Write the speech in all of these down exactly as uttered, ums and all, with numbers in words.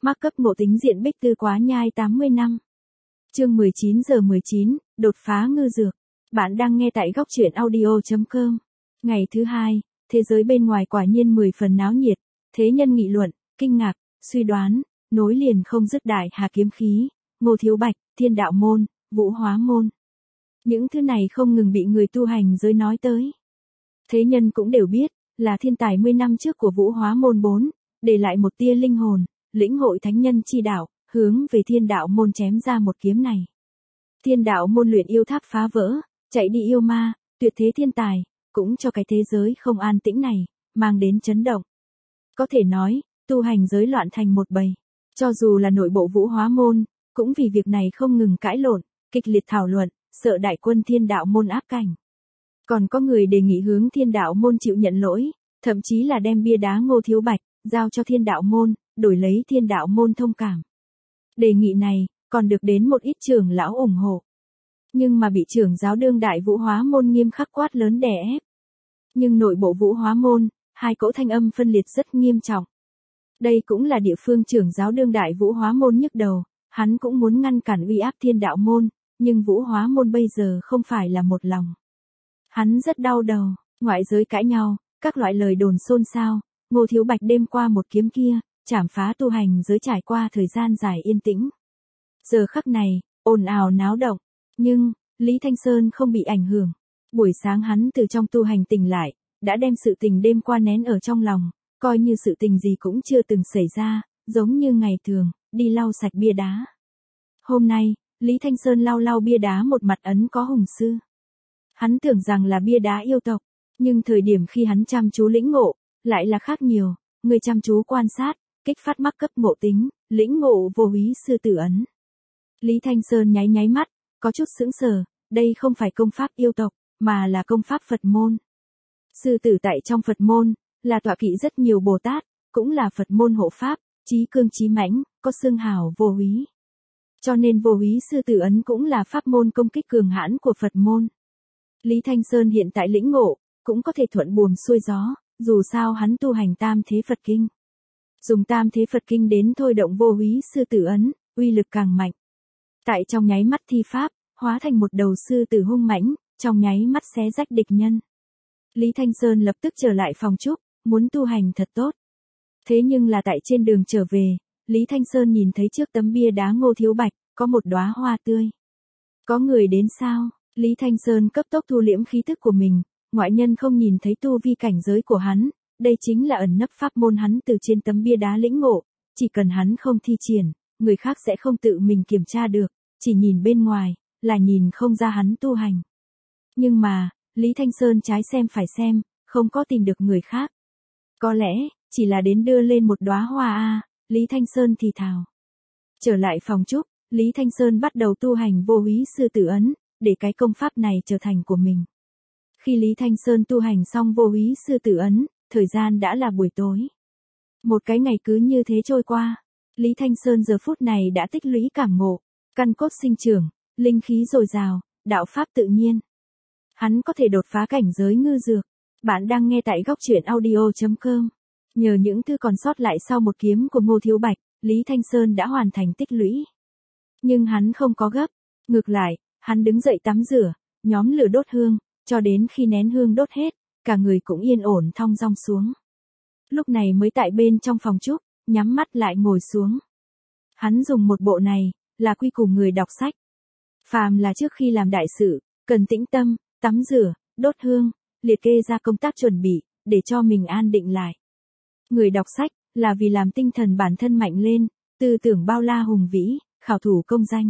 Mác cấp ngộ tính diện Bích Tư Quá Nhai tám mươi năm. Chương mười chín giờ mười chín, đột phá ngư dược. Bạn đang nghe tại góc truyện audio chấm com. Ngày thứ hai, thế giới bên ngoài quả nhiên mười phần náo nhiệt, thế nhân nghị luận, kinh ngạc, suy đoán, nối liền không dứt Đại Hà kiếm khí, Ngô Thiếu Bạch, Thiên Đạo môn, Vũ Hóa môn. Những thứ này không ngừng bị người tu hành giới nói tới. Thế nhân cũng đều biết, là thiên tài mươi năm trước của Vũ Hóa môn bốn, để lại một tia linh hồn, lĩnh hội thánh nhân chi đạo, hướng về Thiên Đạo môn chém ra một kiếm này. Thiên Đạo môn luyện yêu tháp phá vỡ, chạy đi yêu ma, tuyệt thế thiên tài, cũng cho cái thế giới không an tĩnh này, mang đến chấn động. Có thể nói, tu hành giới loạn thành một bầy. Cho dù là nội bộ Vũ Hóa môn, cũng vì việc này không ngừng cãi lộn, kịch liệt thảo luận, sợ đại quân Thiên Đạo môn áp cảnh. Còn có người đề nghị hướng Thiên Đạo môn chịu nhận lỗi, thậm chí là đem bia đá Ngô Thiếu Bạch, giao cho Thiên Đạo môn, đổi lấy Thiên Đạo môn thông cảm. Đề nghị này, còn được đến một ít trưởng lão ủng hộ. Nhưng mà bị trưởng giáo đương đại Vũ Hóa môn nghiêm khắc quát lớn đè ép. Nhưng nội bộ Vũ Hóa môn, hai cỗ thanh âm phân liệt rất nghiêm trọng. Đây cũng là địa phương trưởng giáo đương đại Vũ Hóa môn nhức đầu, hắn cũng muốn ngăn cản uy áp Thiên Đạo môn, nhưng Vũ Hóa môn bây giờ không phải là một lòng. Hắn rất đau đầu, ngoại giới cãi nhau, các loại lời đồn xôn xao, Ngô Thiếu Bạch đêm qua một kiếm kia, chảm phá tu hành giới trải qua thời gian dài yên tĩnh. Giờ khắc này, ồn ào náo động, nhưng, Lý Thanh Sơn không bị ảnh hưởng. Buổi sáng hắn từ trong tu hành tỉnh lại, đã đem sự tình đêm qua nén ở trong lòng, coi như sự tình gì cũng chưa từng xảy ra, giống như ngày thường, đi lau sạch bia đá. Hôm nay, Lý Thanh Sơn lau lau bia đá một mặt ấn có hùng sư. Hắn tưởng rằng là bia đá yêu tộc, nhưng thời điểm khi hắn chăm chú lĩnh ngộ, lại là khác nhiều, người chăm chú quan sát, kích phát mắc cấp ngộ tính, lĩnh ngộ vô úy sư tử ấn. Lý Thanh Sơn nháy nháy mắt, có chút sững sờ, đây không phải công pháp yêu tộc, mà là công pháp Phật môn. Sư tử tại trong Phật môn, là tọa kỵ rất nhiều Bồ Tát, cũng là Phật môn hộ pháp, chí cương chí mãnh, có xương hào vô úy. Cho nên vô úy sư tử ấn cũng là pháp môn công kích cường hãn của Phật môn. Lý Thanh Sơn hiện tại lĩnh ngộ, cũng có thể thuận buồm xuôi gió, dù sao hắn tu hành tam thế Phật kinh. Dùng tam thế Phật kinh đến thôi động vô úy sư tử ấn, uy lực càng mạnh. Tại trong nháy mắt thi pháp, hóa thành một đầu sư tử hung mãnh, trong nháy mắt xé rách địch nhân. Lý Thanh Sơn lập tức trở lại phòng trúc, muốn tu hành thật tốt. Thế nhưng là tại trên đường trở về, Lý Thanh Sơn nhìn thấy trước tấm bia đá Ngô Thiếu Bạch, có một đóa hoa tươi. Có người đến sao? Lý Thanh Sơn cấp tốc thu liễm khí thức của mình, ngoại nhân không nhìn thấy tu vi cảnh giới của hắn, đây chính là ẩn nấp pháp môn hắn từ trên tấm bia đá lĩnh ngộ, chỉ cần hắn không thi triển, người khác sẽ không tự mình kiểm tra được, chỉ nhìn bên ngoài, là nhìn không ra hắn tu hành. Nhưng mà, Lý Thanh Sơn trái xem phải xem, không có tìm được người khác. Có lẽ, chỉ là đến đưa lên một đóa hoa a, à, Lý Thanh Sơn thì thào. Trở lại phòng trúc, Lý Thanh Sơn bắt đầu tu hành vô úy sư tử ấn, để cái công pháp này trở thành của mình. Khi Lý Thanh Sơn tu hành xong vô úy sư tử ấn, thời gian đã là buổi tối. Một cái ngày cứ như thế trôi qua, Lý Thanh Sơn giờ phút này đã tích lũy cảm ngộ, căn cốt sinh trưởng, linh khí dồi dào, đạo pháp tự nhiên. Hắn có thể đột phá cảnh giới ngư dược. Bạn đang nghe tại góc truyện audio chấm com. Nhờ những thứ còn sót lại sau một kiếm của Ngô Thiếu Bạch, Lý Thanh Sơn đã hoàn thành tích lũy. Nhưng hắn không có gấp, ngược lại, hắn đứng dậy tắm rửa, nhóm lửa đốt hương, cho đến khi nén hương đốt hết, cả người cũng yên ổn thong dong xuống. Lúc này mới tại bên trong phòng trúc, nhắm mắt lại ngồi xuống. Hắn dùng một bộ này, là quy củ người đọc sách. Phàm là trước khi làm đại sự, cần tĩnh tâm, tắm rửa, đốt hương, liệt kê ra công tác chuẩn bị, để cho mình an định lại. Người đọc sách, là vì làm tinh thần bản thân mạnh lên, tư tưởng bao la hùng vĩ, khảo thủ công danh.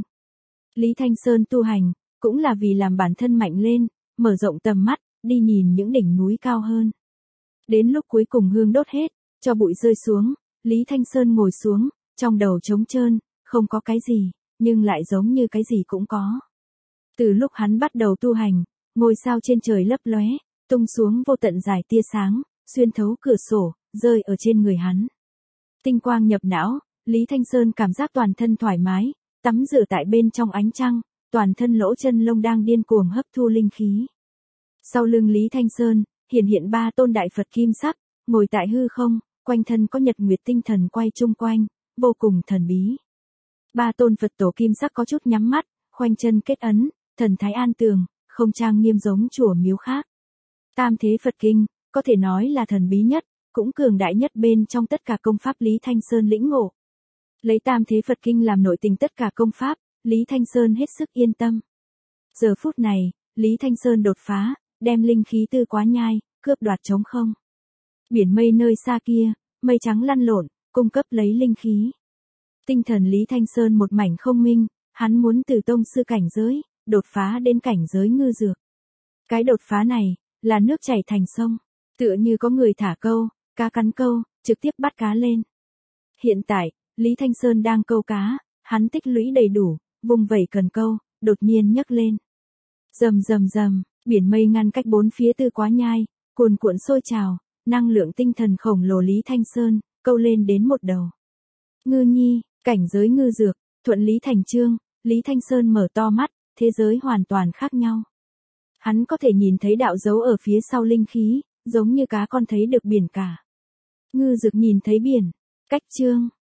Lý Thanh Sơn tu hành, cũng là vì làm bản thân mạnh lên, mở rộng tầm mắt, đi nhìn những đỉnh núi cao hơn. Đến lúc cuối cùng hương đốt hết, cho bụi rơi xuống, Lý Thanh Sơn ngồi xuống, trong đầu trống trơn, không có cái gì, nhưng lại giống như cái gì cũng có. Từ lúc hắn bắt đầu tu hành, ngôi sao trên trời lấp lóe, tung xuống vô tận dài tia sáng, xuyên thấu cửa sổ, rơi ở trên người hắn. Tinh quang nhập não, Lý Thanh Sơn cảm giác toàn thân thoải mái, tắm rửa tại bên trong ánh trăng, toàn thân lỗ chân lông đang điên cuồng hấp thu linh khí. Sau lưng Lý Thanh Sơn, hiện hiện ba tôn đại Phật kim sắc, ngồi tại hư không, quanh thân có nhật nguyệt tinh thần quay chung quanh, vô cùng thần bí. Ba tôn Phật tổ kim sắc có chút nhắm mắt, khoanh chân kết ấn, thần thái an tường, không trang nghiêm giống chùa miếu khác. Tam thế Phật kinh, có thể nói là thần bí nhất, cũng cường đại nhất bên trong tất cả công pháp Lý Thanh Sơn lĩnh ngộ. Lấy Tam thế Phật kinh làm nội tình tất cả công pháp, Lý Thanh Sơn hết sức yên tâm. Giờ phút này, Lý Thanh Sơn đột phá, đem linh khí Tư Quá Nhai, cướp đoạt trống không. Biển mây nơi xa kia, mây trắng lăn lộn, cung cấp lấy linh khí. Tinh thần Lý Thanh Sơn một mảnh không minh, hắn muốn từ tông sư cảnh giới, đột phá đến cảnh giới ngư dược. Cái đột phá này, là nước chảy thành sông, tựa như có người thả câu, cá cắn câu, trực tiếp bắt cá lên. Hiện tại, Lý Thanh Sơn đang câu cá, hắn tích lũy đầy đủ, vùng vẩy cần câu, đột nhiên nhấc lên. Rầm rầm rầm, biển mây ngăn cách bốn phía Tư Quá Nhai, cuồn cuộn sôi trào, năng lượng tinh thần khổng lồ Lý Thanh Sơn, câu lên đến một đầu. Ngư nhi, cảnh giới ngư dược, thuận lý thành chương, Lý Thanh Sơn mở to mắt, thế giới hoàn toàn khác nhau. Hắn có thể nhìn thấy đạo dấu ở phía sau linh khí, giống như cá con thấy được biển cả. Ngư dược nhìn thấy biển. Cách chương.